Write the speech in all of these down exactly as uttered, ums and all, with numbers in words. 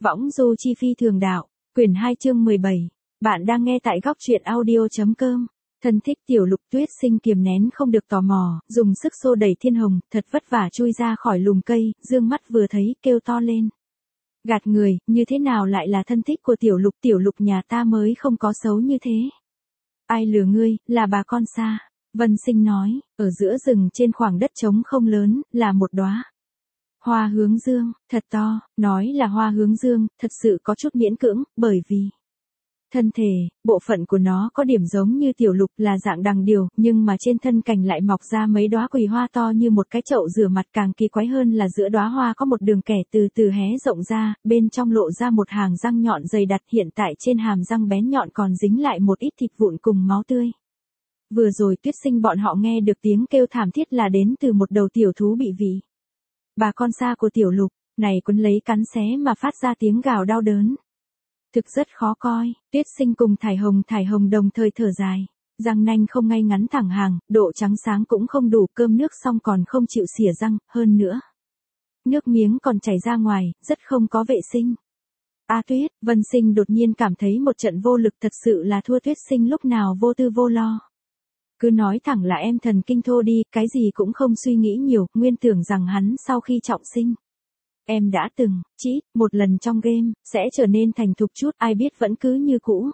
Võng du chi phi thường đạo, quyển hai chương mười bảy. Bạn đang nghe tại góc truyện audio.com. Thân thích Tiểu Lục Tuyết Sinh kiềm nén không được tò mò, dùng sức xô đẩy Thiên Hồng, thật vất vả chui ra khỏi lùm cây, dương mắt vừa thấy, kêu to lên. Gạt người, như thế nào lại là thân thích của Tiểu Lục, Tiểu Lục nhà ta mới không có xấu như thế. Ai lừa ngươi, là bà con xa. Vân Sinh nói, ở giữa rừng trên khoảng đất trống không lớn, là một đóa hoa hướng dương, thật to. Nói là hoa hướng dương, thật sự có chút miễn cưỡng, bởi vì thân thể, bộ phận của nó có điểm giống như Tiểu Lục, là dạng đằng điều, nhưng mà trên thân cành lại mọc ra mấy đóa quỳ hoa to như một cái chậu rửa mặt. Càng kỳ quái hơn là giữa đóa hoa có một đường kẻ từ từ hé rộng ra, bên trong lộ ra một hàng răng nhọn dày đặc, hiện tại trên hàm răng bén nhọn còn dính lại một ít thịt vụn cùng máu tươi. Vừa rồi Tuyết Sinh bọn họ nghe được tiếng kêu thảm thiết là đến từ một đầu tiểu thú bị vị bà con xa của Tiểu Lục này quấn lấy cắn xé mà phát ra tiếng gào đau đớn. Thực rất khó coi. Tuyết Sinh cùng Thải Hồng Thải Hồng đồng thời thở dài, răng nanh không ngay ngắn thẳng hàng, độ trắng sáng cũng không đủ, cơm nước xong còn không chịu xỉa răng, hơn nữa nước miếng còn chảy ra ngoài, rất không có vệ sinh. A Tuyết, Vân Sinh đột nhiên cảm thấy một trận vô lực, thật sự là thua Tuyết Sinh lúc nào vô tư vô lo. Cứ nói thẳng là em thần kinh thô đi, cái gì cũng không suy nghĩ nhiều, nguyên tưởng rằng hắn sau khi trọng sinh, em đã từng, chít, một lần trong game, sẽ trở nên thành thục chút, ai biết vẫn cứ như cũ.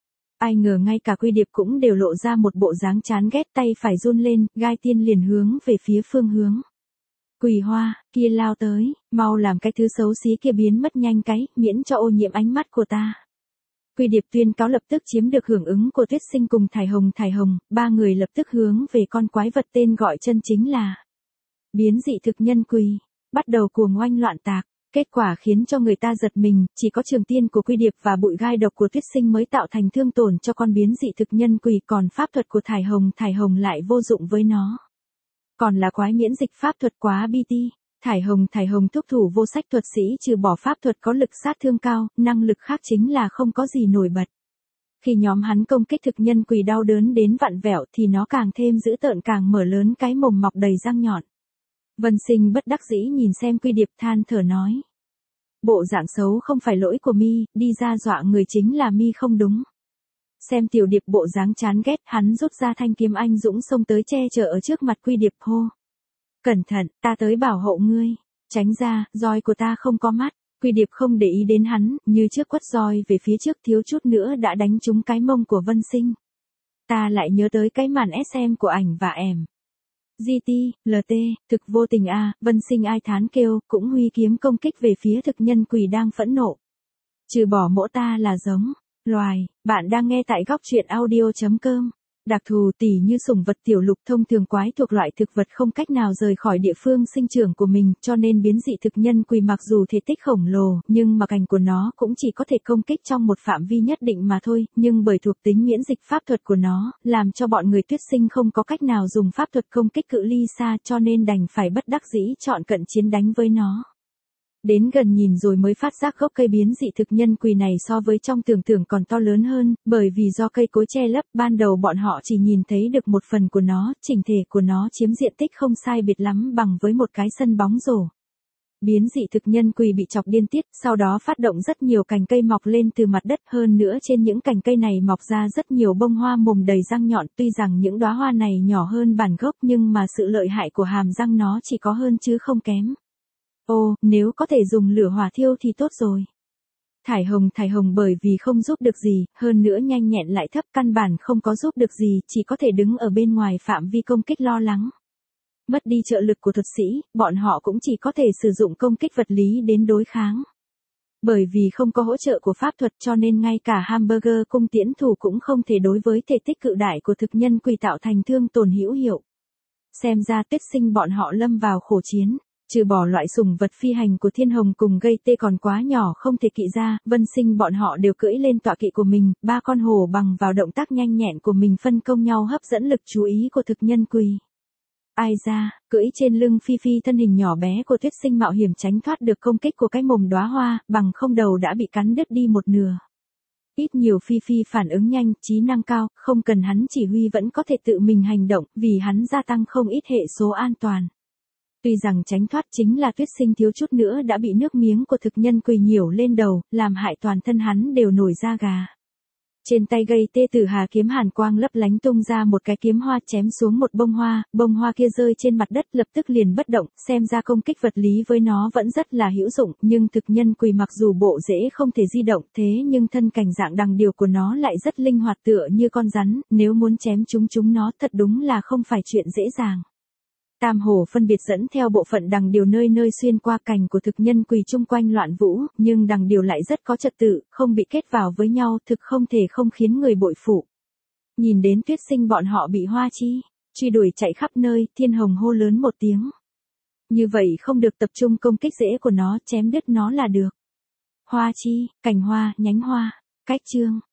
Ai ngờ ngay cả Quy Điệp cũng đều lộ ra một bộ dáng chán ghét, tay phải run lên, gai tiên liền hướng về phía phương hướng quỳ hoa kia lao tới, mau làm cái thứ xấu xí kia biến mất nhanh cái, miễn cho ô nhiễm ánh mắt của ta. Quy Điệp tuyên cáo lập tức chiếm được hưởng ứng của Tuyết Sinh cùng Thải Hồng Thải Hồng, ba người lập tức hướng về con quái vật tên gọi chân chính là biến dị thực nhân quỳ, bắt đầu cuồng oanh loạn tạc. Kết quả khiến cho người ta giật mình, chỉ có trường tiên của Quy Điệp và bụi gai độc của Tuyết Sinh mới tạo thành thương tổn cho con biến dị thực nhân quỳ, còn pháp thuật của Thải Hồng Thải Hồng lại vô dụng với nó. Còn là quái miễn dịch pháp thuật quá bi ti. Thải Hồng Thải Hồng thúc thủ vô sách thuật sĩ trừ bỏ pháp thuật có lực sát thương cao, năng lực khác chính là không có gì nổi bật. Khi nhóm hắn công kích thực nhân quỳ đau đớn đến vặn vẹo thì nó càng thêm dữ tợn, càng mở lớn cái mồm mọc đầy răng nhọn. Vân Sinh bất đắc dĩ nhìn xem Quy Điệp, than thở nói. Bộ dạng xấu không phải lỗi của mi, đi ra dọa người chính là mi không đúng. Xem Tiểu Điệp bộ dáng chán ghét, hắn rút ra thanh kiếm anh dũng xông tới che chở ở trước mặt Quy Điệp, hô. Cẩn thận, ta tới bảo hộ ngươi. Tránh ra, roi của ta không có mắt. Quy Điệp không để ý đến hắn, như trước quất roi về phía trước, thiếu chút nữa đã đánh trúng cái mông của Vân Sinh. Ta lại nhớ tới cái màn ét em của ảnh và em. giê tê, lờ tê, thực vô tình a, Vân Sinh ai thán kêu, cũng huy kiếm công kích về phía thực nhân quỳ đang phẫn nộ. Trừ bỏ mỗ ta là giống loài. Bạn đang nghe tại góc truyện audio.com. Đặc thù tỉ như sủng vật Tiểu Lục thông thường quái thuộc loại thực vật không cách nào rời khỏi địa phương sinh trưởng của mình, cho nên biến dị thực nhân quỳ mặc dù thể tích khổng lồ, nhưng mà cành của nó cũng chỉ có thể công kích trong một phạm vi nhất định mà thôi, nhưng bởi thuộc tính miễn dịch pháp thuật của nó, làm cho bọn người Tuyết Sinh không có cách nào dùng pháp thuật công kích cự ly xa, cho nên đành phải bất đắc dĩ chọn cận chiến đánh với nó. Đến gần nhìn rồi mới phát giác gốc cây biến dị thực nhân quỳ này so với trong tưởng tượng còn to lớn hơn, bởi vì do cây cối che lấp, ban đầu bọn họ chỉ nhìn thấy được một phần của nó, chỉnh thể của nó chiếm diện tích không sai biệt lắm bằng với một cái sân bóng rổ. Biến dị thực nhân quỳ bị chọc điên tiết, sau đó phát động rất nhiều cành cây mọc lên từ mặt đất, hơn nữa trên những cành cây này mọc ra rất nhiều bông hoa mồm đầy răng nhọn, tuy rằng những đóa hoa này nhỏ hơn bản gốc nhưng mà sự lợi hại của hàm răng nó chỉ có hơn chứ không kém. Ô, nếu có thể dùng lửa hỏa thiêu thì tốt rồi. Thải Hồng Thải Hồng bởi vì không giúp được gì, hơn nữa nhanh nhẹn lại thấp, căn bản không có giúp được gì, chỉ có thể đứng ở bên ngoài phạm vi công kích lo lắng. Mất đi trợ lực của thuật sĩ, bọn họ cũng chỉ có thể sử dụng công kích vật lý đến đối kháng. Bởi vì không có hỗ trợ của pháp thuật cho nên ngay cả hamburger cung tiễn thủ cũng không thể đối với thể tích cự đại của thực nhân quỳ tạo thành thương tổn hữu hiệu. Xem ra Tuyết Sinh bọn họ lâm vào khổ chiến. Trừ bỏ loại sủng vật phi hành của Thiên Hồng cùng gây tê còn quá nhỏ không thể kỵ ra, Vân Sinh bọn họ đều cưỡi lên tọa kỵ của mình, ba con hổ bằng vào động tác nhanh nhẹn của mình phân công nhau hấp dẫn lực chú ý của thực nhân quỳ. Ai ra, cưỡi trên lưng Phi Phi thân hình nhỏ bé của Tuyết Sinh mạo hiểm tránh thoát được công kích của cái mồm đóa hoa, bằng không đầu đã bị cắn đứt đi một nửa. Ít nhiều Phi Phi phản ứng nhanh, trí năng cao, không cần hắn chỉ huy vẫn có thể tự mình hành động, vì hắn gia tăng không ít hệ số an toàn. Tuy rằng tránh thoát chính là Tuyết Sinh thiếu chút nữa đã bị nước miếng của thực nhân quỳ nhiễu lên đầu, làm hại toàn thân hắn đều nổi da gà. Trên tay gây tê tử hà kiếm hàn quang lấp lánh tung ra một cái kiếm hoa chém xuống một bông hoa, bông hoa kia rơi trên mặt đất lập tức liền bất động, xem ra công kích vật lý với nó vẫn rất là hữu dụng, nhưng thực nhân quỳ mặc dù bộ rễ không thể di động thế nhưng thân cảnh dạng đằng điều của nó lại rất linh hoạt tựa như con rắn, nếu muốn chém chúng chúng nó thật đúng là không phải chuyện dễ dàng. Tam hổ phân biệt dẫn theo bộ phận đằng điều nơi nơi xuyên qua cành của thực nhân quỳ chung quanh loạn vũ, nhưng đằng điều lại rất có trật tự, không bị kết vào với nhau, thực không thể không khiến người bội phụ. Nhìn đến Tuyết Sinh bọn họ bị Hoa Chi truy đuổi chạy khắp nơi, Thiên Hồng hô lớn một tiếng. Như vậy không được, tập trung công kích rễ của nó, chém đứt nó là được. Hoa chi, cành hoa, nhánh hoa, cách chương.